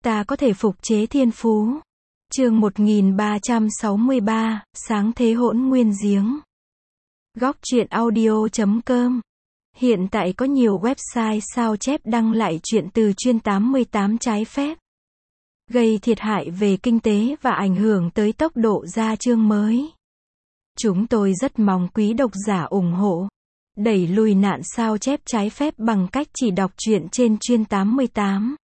ta có thể phục chế thiên phú. Chương 1363, sáng thế hỗn nguyên giếng. Góc truyện audio.com. Hiện tại có nhiều website sao chép đăng lại truyện từ chuyên 88 trái phép, gây thiệt hại về kinh tế và ảnh hưởng tới tốc độ ra chương mới. Chúng tôi rất mong quý độc giả ủng hộ, đẩy lùi nạn sao chép trái phép bằng cách chỉ đọc truyện trên chuyên 88.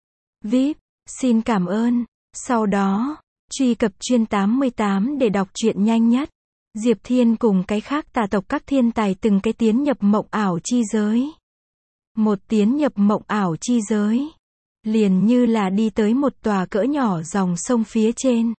VIP, xin cảm ơn. Sau đó, truy cập chuyên 88 để đọc truyện nhanh nhất. Diệp Thiên cùng cái khác tà tộc các thiên tài từng cái tiến nhập mộng ảo chi giới. Một tiến nhập mộng ảo chi giới, liền như là đi tới một tòa cỡ nhỏ dòng sông phía trên.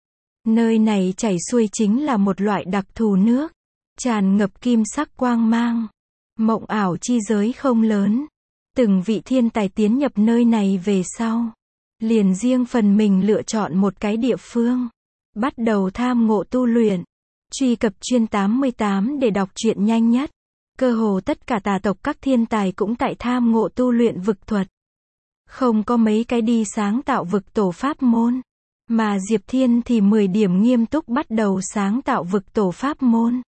Nơi này chảy xuôi chính là một loại đặc thù nước, tràn ngập kim sắc quang mang. Mộng ảo chi giới không lớn. Từng vị thiên tài tiến nhập nơi này về sau, liền riêng phần mình lựa chọn một cái địa phương, bắt đầu tham ngộ tu luyện. Truy cập chuyên 88 để đọc truyện nhanh nhất. Cơ hồ tất cả tà tộc các thiên tài cũng tại tham ngộ tu luyện vực thuật. Không có mấy cái đi sáng tạo vực tổ pháp môn. Mà Diệp Thiên thì 10 điểm nghiêm túc bắt đầu sáng tạo vực tổ pháp môn.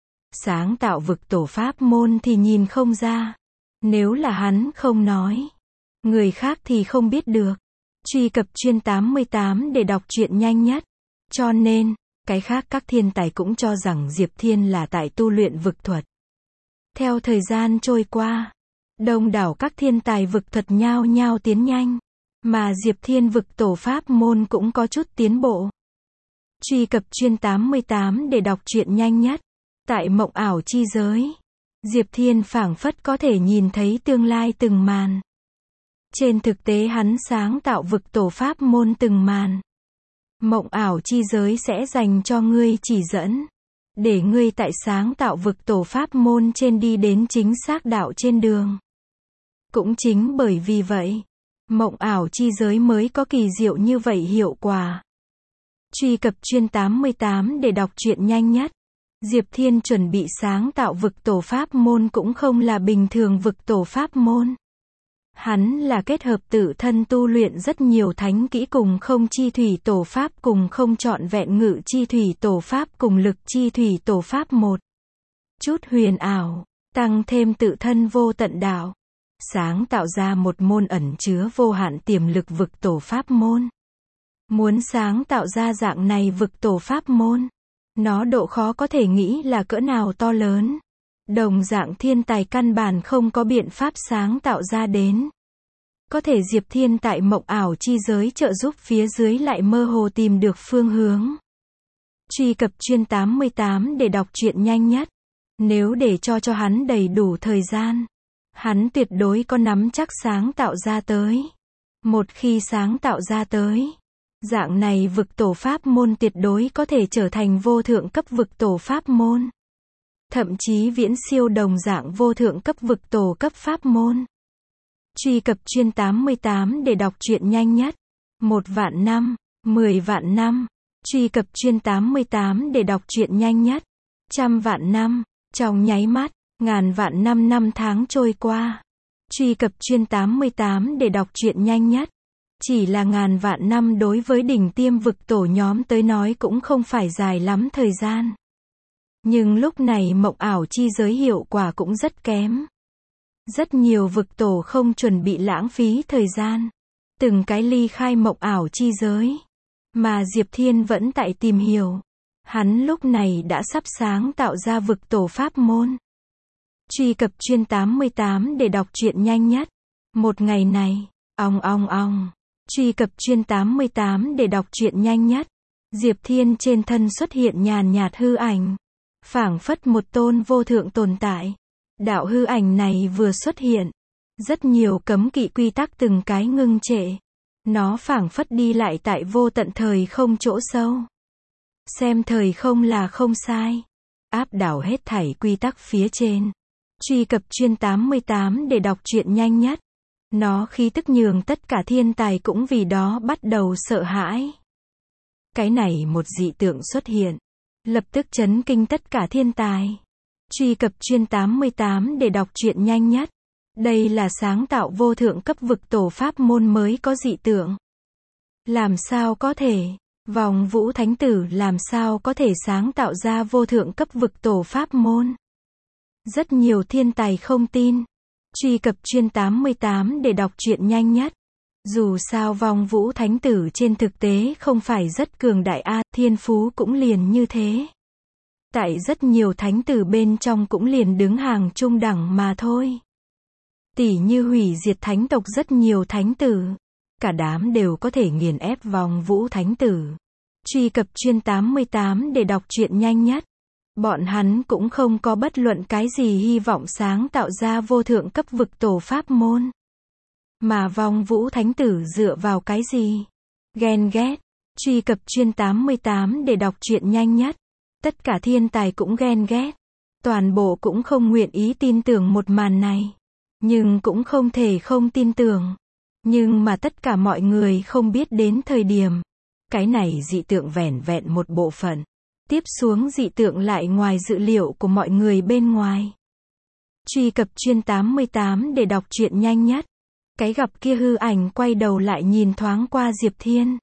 Sáng tạo vực tổ pháp môn thì nhìn không ra. Nếu là hắn không nói, người khác thì không biết được. Truy cập chuyên 88 để đọc truyện nhanh nhất. Cho nên, cái khác các thiên tài cũng cho rằng Diệp Thiên là tại tu luyện vực thuật. Theo thời gian trôi qua, đông đảo các thiên tài vực thuật nhao nhao tiến nhanh, mà Diệp Thiên vực tổ pháp môn cũng có chút tiến bộ. Truy cập chuyên 88 để đọc truyện nhanh nhất. Tại mộng ảo chi giới, Diệp Thiên phảng phất có thể nhìn thấy tương lai từng màn. Trên thực tế hắn sáng tạo vực tổ pháp môn từng màn. Mộng ảo chi giới sẽ dành cho ngươi chỉ dẫn, để ngươi tại sáng tạo vực tổ pháp môn trên đi đến chính xác đạo trên đường. Cũng chính bởi vì vậy, mộng ảo chi giới mới có kỳ diệu như vậy hiệu quả. Truy cập chuyên 88 để đọc truyện nhanh nhất. Diệp Thiên chuẩn bị sáng tạo vực tổ pháp môn cũng không là bình thường vực tổ pháp môn. Hắn là kết hợp tự thân tu luyện rất nhiều thánh kỹ cùng không chi thủy tổ pháp cùng không trọn vẹn ngự chi thủy tổ pháp cùng lực chi thủy tổ pháp một chút huyền ảo, tăng thêm tự thân vô tận đạo, sáng tạo ra một môn ẩn chứa vô hạn tiềm lực vực tổ pháp môn. Muốn sáng tạo ra dạng này vực tổ pháp môn, nó độ khó có thể nghĩ là cỡ nào to lớn. Đồng dạng thiên tài căn bản không có biện pháp sáng tạo ra đến. Có thể Diệp Thiên tại mộng ảo chi giới trợ giúp phía dưới lại mơ hồ tìm được phương hướng. Truy cập chuyên 88 để đọc truyện nhanh nhất. Nếu để cho hắn đầy đủ thời gian, hắn tuyệt đối có nắm chắc sáng tạo ra tới. Một khi sáng tạo ra tới, dạng này vực tổ pháp môn tuyệt đối có thể trở thành vô thượng cấp vực tổ pháp môn. Thậm chí viễn siêu đồng dạng vô thượng cấp vực tổ cấp pháp môn. Truy cập chuyên 88 để đọc truyện nhanh nhất. 1 vạn năm, 10 vạn năm. Truy cập chuyên 88 để đọc truyện nhanh nhất. 100 vạn năm, trong nháy mắt, ngàn vạn năm năm tháng trôi qua. Truy cập chuyên 88 để đọc truyện nhanh nhất. Chỉ là ngàn vạn năm đối với đỉnh tiêm vực tổ nhóm tới nói cũng không phải dài lắm thời gian. Nhưng lúc này mộng ảo chi giới hiệu quả cũng rất kém. Rất nhiều vực tổ không chuẩn bị lãng phí thời gian, từng cái ly khai mộng ảo chi giới. Mà Diệp Thiên vẫn tại tìm hiểu. Hắn lúc này đã sắp sáng tạo ra vực tổ pháp môn. Truy cập chuyên 88 để đọc truyện nhanh nhất. Một ngày này, ong. Truy cập chuyên 88 để đọc truyện nhanh nhất. Diệp Thiên trên thân xuất hiện nhàn nhạt hư ảnh, phảng phất một tôn vô thượng tồn tại. Đạo hư ảnh này vừa xuất hiện, rất nhiều cấm kỵ quy tắc từng cái ngưng trệ. Nó phảng phất đi lại tại vô tận thời không chỗ sâu. Xem thời không là không sai. Áp đảo hết thảy quy tắc phía trên. Truy cập chuyên 88 để đọc truyện nhanh nhất. Nó khí tức nhường tất cả thiên tài cũng vì đó bắt đầu sợ hãi. Cái này một dị tượng xuất hiện, lập tức chấn kinh tất cả thiên tài. Truy cập chuyên 88 để đọc truyện nhanh nhất. Đây là sáng tạo vô thượng cấp vực tổ pháp môn mới có dị tượng. Làm sao có thể? Vòng Vũ Thánh Tử làm sao có thể sáng tạo ra vô thượng cấp vực tổ pháp môn? Rất nhiều thiên tài không tin. Truy cập chuyên 88 để đọc truyện nhanh nhất. Dù sao Vòng Vũ Thánh Tử trên thực tế không phải rất cường đại a, thiên phú cũng liền như thế. Tại rất nhiều thánh tử bên trong cũng liền đứng hàng trung đẳng mà thôi. Tỉ như hủy diệt thánh tộc rất nhiều thánh tử. Cả đám đều có thể nghiền ép Vòng Vũ Thánh Tử. Truy cập chuyên 88 để đọc truyện nhanh nhất. Bọn hắn cũng không có bất luận cái gì hy vọng sáng tạo ra vô thượng cấp vực tổ pháp môn. Mà Vòng Vũ Thánh Tử dựa vào cái gì? Ghen ghét. Truy cập chuyên 88 để đọc truyện nhanh nhất. Tất cả thiên tài cũng ghen ghét. Toàn bộ cũng không nguyện ý tin tưởng một màn này. Nhưng cũng không thể không tin tưởng. Nhưng mà tất cả mọi người không biết đến thời điểm. Cái này dị tượng vẻn vẹn một bộ phận. Tiếp xuống dị tượng lại ngoài dự liệu của mọi người bên ngoài. Truy cập chuyên 88 để đọc truyện nhanh nhất. Cái gặp kia hư ảnh quay đầu lại nhìn thoáng qua Diệp Thiên.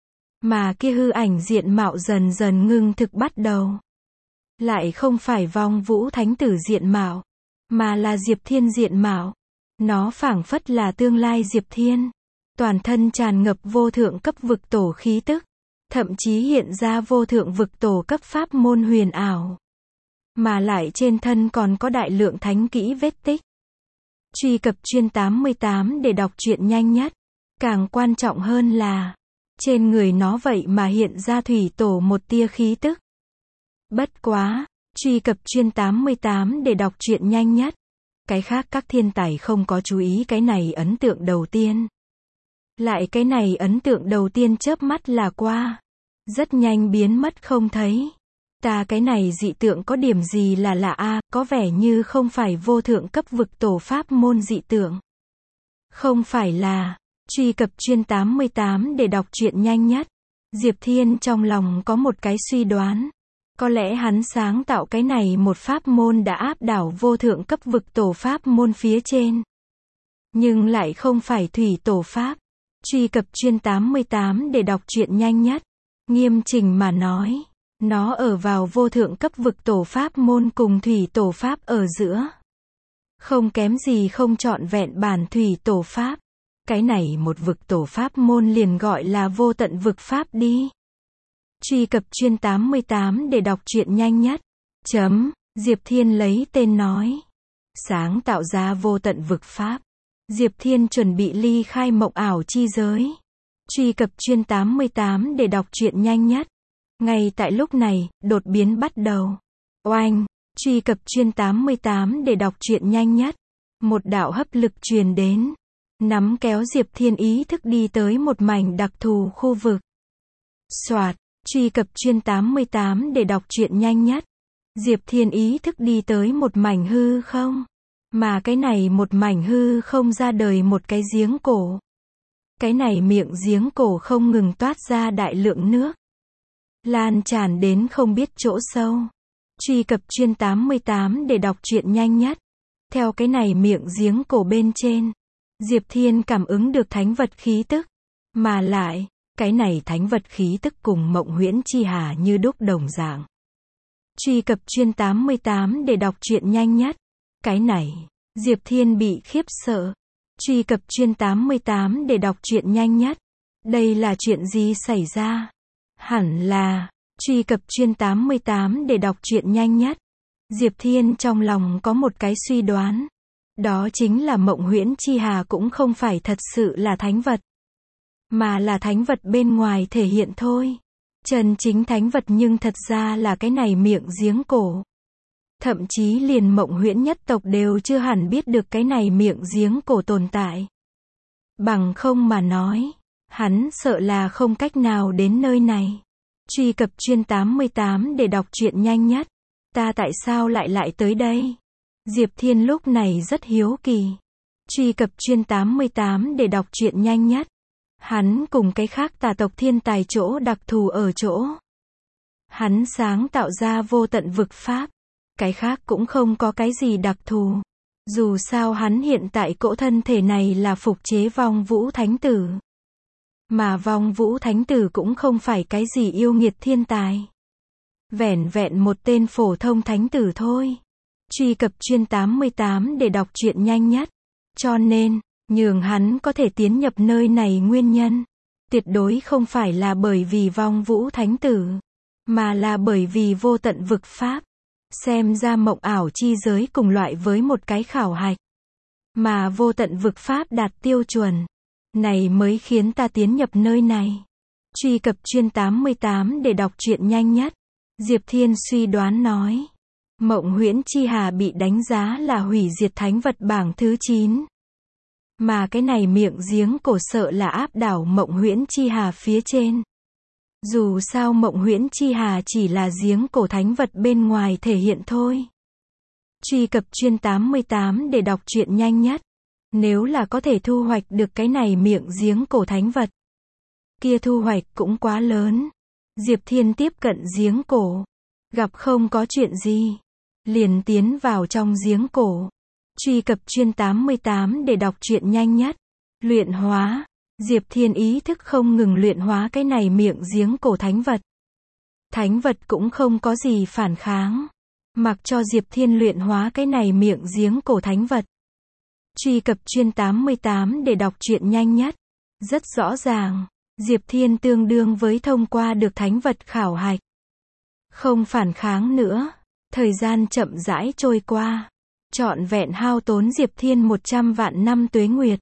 Mà kia hư ảnh diện mạo dần dần ngưng thực bắt đầu. Lại không phải Vòng Vũ Thánh Tử diện mạo, mà là Diệp Thiên diện mạo. Nó phảng phất là tương lai Diệp Thiên. Toàn thân tràn ngập vô thượng cấp vực tổ khí tức. Thậm chí hiện ra vô thượng vực tổ cấp pháp môn huyền ảo. Mà lại trên thân còn có đại lượng thánh kỹ vết tích. Truy cập chuyên 88 để đọc truyện nhanh nhất. Càng quan trọng hơn là, trên người nó vậy mà hiện ra thủy tổ một tia khí tức. Bất quá, truy cập chuyên 88 để đọc truyện nhanh nhất. Cái khác các thiên tài không có chú ý cái này ấn tượng đầu tiên. Lại cái này ấn tượng đầu tiên chớp mắt là qua. Rất nhanh biến mất không thấy. Ta cái này dị tượng có điểm gì là lạ a, có vẻ như không phải vô thượng cấp vực tổ pháp môn dị tượng. Không phải là, truy cập chuyên 88 để đọc truyện nhanh nhất. Diệp Thiên trong lòng có một cái suy đoán. Có lẽ hắn sáng tạo cái này một pháp môn đã áp đảo vô thượng cấp vực tổ pháp môn phía trên. Nhưng lại không phải thủy tổ pháp. Truy cập chuyên 88 để đọc truyện nhanh nhất. Nghiêm chỉnh mà nói, nó ở vào vô thượng cấp vực tổ pháp môn cùng thủy tổ pháp ở giữa. Không kém gì không trọn vẹn bản thủy tổ pháp. Cái này một vực tổ pháp môn liền gọi là vô tận vực pháp đi. Truy cập chuyên 88 để đọc truyện nhanh nhất. Diệp Thiên lấy tên nói. Sáng tạo ra vô tận vực pháp. Diệp Thiên chuẩn bị ly khai mộng ảo chi giới. Truy cập chuyên 88 để đọc truyện nhanh nhất. Ngay tại lúc này, đột biến bắt đầu. Oanh, truy cập chuyên 88 để đọc truyện nhanh nhất. Một đạo hấp lực truyền đến. Nắm kéo Diệp Thiên ý thức đi tới một mảnh đặc thù khu vực. Soạt, truy cập chuyên 88 để đọc truyện nhanh nhất. Diệp Thiên ý thức đi tới một mảnh hư không. Mà cái này một mảnh hư không ra đời một cái giếng cổ. Cái này miệng giếng cổ không ngừng toát ra đại lượng nước. Lan tràn đến không biết chỗ sâu. Truy cập chuyên 88 để đọc truyện nhanh nhất. Theo cái này miệng giếng cổ bên trên. Diệp Thiên cảm ứng được thánh vật khí tức. Mà lại, cái này thánh vật khí tức cùng Mộng Huyễn Chi Hà như đúc đồng dạng. Truy cập chuyên 88 để đọc truyện nhanh nhất. Cái này, Diệp Thiên bị khiếp sợ. Truy cập chuyên 88 để đọc truyện nhanh nhất. Đây là chuyện gì xảy ra? Hẳn là, truy cập chuyên 88 để đọc truyện nhanh nhất. Diệp Thiên trong lòng có một cái suy đoán. Đó chính là Mộng Huyễn Chi Hà cũng không phải thật sự là thánh vật. Mà là thánh vật bên ngoài thể hiện thôi. Chân chính thánh vật nhưng thật ra là cái này miệng giếng cổ. Thậm chí liền Mộng Huyễn nhất tộc đều chưa hẳn biết được cái này miệng giếng cổ tồn tại. Bằng không mà nói, hắn sợ là không cách nào đến nơi này. Truy cập chuyên 88 để đọc truyện nhanh nhất. Ta tại sao lại tới đây? Diệp Thiên lúc này rất hiếu kỳ. Truy cập chuyên 88 để đọc truyện nhanh nhất. Hắn cùng cái khác tà tộc thiên tài chỗ đặc thù ở chỗ. Hắn sáng tạo ra vô tận vực pháp. Cái khác cũng không có cái gì đặc thù. Dù sao hắn hiện tại cỗ thân thể này là phục chế Vong Vũ Thánh Tử. Mà Vong Vũ Thánh Tử cũng không phải cái gì yêu nghiệt thiên tài. Vẻn vẹn một tên phổ thông thánh tử thôi. Truy cập chuyên 88 để đọc truyện nhanh nhất. Cho nên, nhường hắn có thể tiến nhập nơi này nguyên nhân. Tuyệt đối không phải là bởi vì Vong Vũ Thánh Tử. Mà là bởi vì vô tận vực pháp. Xem ra mộng ảo chi giới cùng loại với một cái khảo hạch. Mà vô tận vực pháp đạt tiêu chuẩn. Này mới khiến ta tiến nhập nơi này. Truy cập chuyên 88 để đọc truyện nhanh nhất. Diệp Thiên suy đoán nói. Mộng Huyễn Chi Hà bị đánh giá là hủy diệt thánh vật bảng thứ 9. Mà cái này miệng giếng cổ sợ là áp đảo Mộng Huyễn Chi Hà phía trên. Dù sao Mộng Huyễn Chi Hà chỉ là giếng cổ thánh vật bên ngoài thể hiện thôi. Truy cập chuyên 88 để đọc truyện nhanh nhất. Nếu là có thể thu hoạch được cái này miệng giếng cổ thánh vật, kia thu hoạch cũng quá lớn. Diệp Thiên tiếp cận giếng cổ, gặp không có chuyện gì, liền tiến vào trong giếng cổ. Truy cập chuyên 88 để đọc truyện nhanh nhất. Luyện hóa. Diệp Thiên ý thức không ngừng luyện hóa cái này miệng giếng cổ thánh vật. Thánh vật cũng không có gì phản kháng. Mặc cho Diệp Thiên luyện hóa cái này miệng giếng cổ thánh vật. Truy cập chuyên 88 để đọc truyện nhanh nhất. Rất rõ ràng, Diệp Thiên tương đương với thông qua được thánh vật khảo hạch. Không phản kháng nữa. Thời gian chậm rãi trôi qua. Trọn vẹn hao tốn Diệp Thiên 100 vạn năm tuế nguyệt.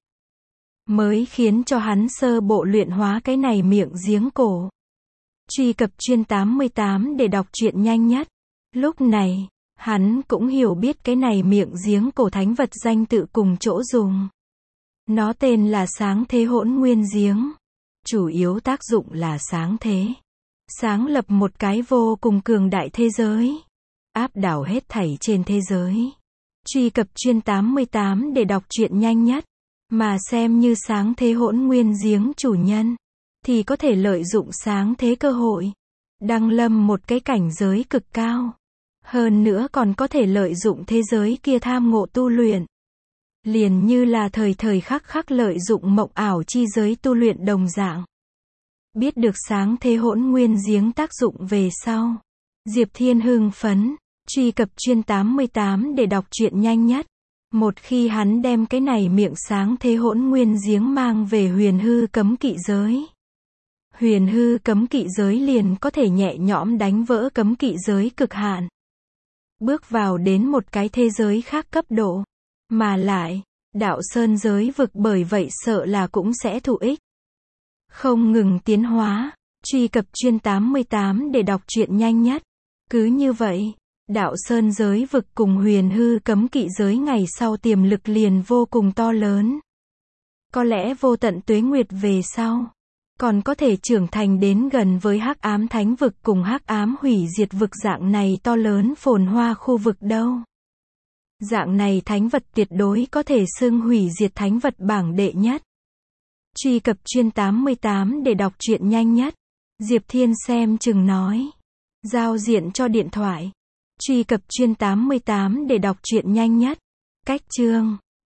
Mới khiến cho hắn sơ bộ luyện hóa cái này miệng giếng cổ. Truy cập chuyên 88 để đọc truyện nhanh nhất. Lúc này, hắn cũng hiểu biết cái này miệng giếng cổ thánh vật danh tự cùng chỗ dùng. Nó tên là Sáng Thế Hỗn Nguyên Giếng. Chủ yếu tác dụng là sáng thế. Sáng lập một cái vô cùng cường đại thế giới. Áp đảo hết thảy trên thế giới. Truy cập chuyên 88 để đọc truyện nhanh nhất. Mà xem như Sáng Thế Hỗn Nguyên Giếng chủ nhân, thì có thể lợi dụng sáng thế cơ hội. Đăng lâm một cái cảnh giới cực cao. Hơn nữa còn có thể lợi dụng thế giới kia tham ngộ tu luyện. Liền như là thời thời khắc khắc lợi dụng mộng ảo chi giới tu luyện đồng dạng. Biết được Sáng Thế Hỗn Nguyên Giếng tác dụng về sau. Diệp Thiên hưng phấn. Truy cập chuyên 88 để đọc truyện nhanh nhất. Một khi hắn đem cái này miệng Sáng Thế Hỗn Nguyên Giếng mang về huyền hư cấm kỵ giới. Huyền hư cấm kỵ giới liền có thể nhẹ nhõm đánh vỡ cấm kỵ giới cực hạn. Bước vào đến một cái thế giới khác cấp độ. Mà lại, đạo sơn giới vực bởi vậy sợ là cũng sẽ thụ ích. Không ngừng tiến hóa. Truy cập chuyên 88 để đọc truyện nhanh nhất. Cứ như vậy, đạo sơn giới vực cùng huyền hư cấm kỵ giới ngày sau tiềm lực liền vô cùng to lớn. Có lẽ vô tận tuế nguyệt về sau, còn có thể trưởng thành đến gần với hắc ám thánh vực cùng hắc ám hủy diệt vực dạng này to lớn phồn hoa khu vực đâu. Dạng này thánh vật tuyệt đối có thể xưng hủy diệt thánh vật bảng đệ nhất. Truy cập chuyên 88 để đọc truyện nhanh nhất. Diệp Thiên xem chừng nói. Giao diện cho điện thoại. Truy cập chuyên 88 để đọc truyện nhanh nhất. Cách chương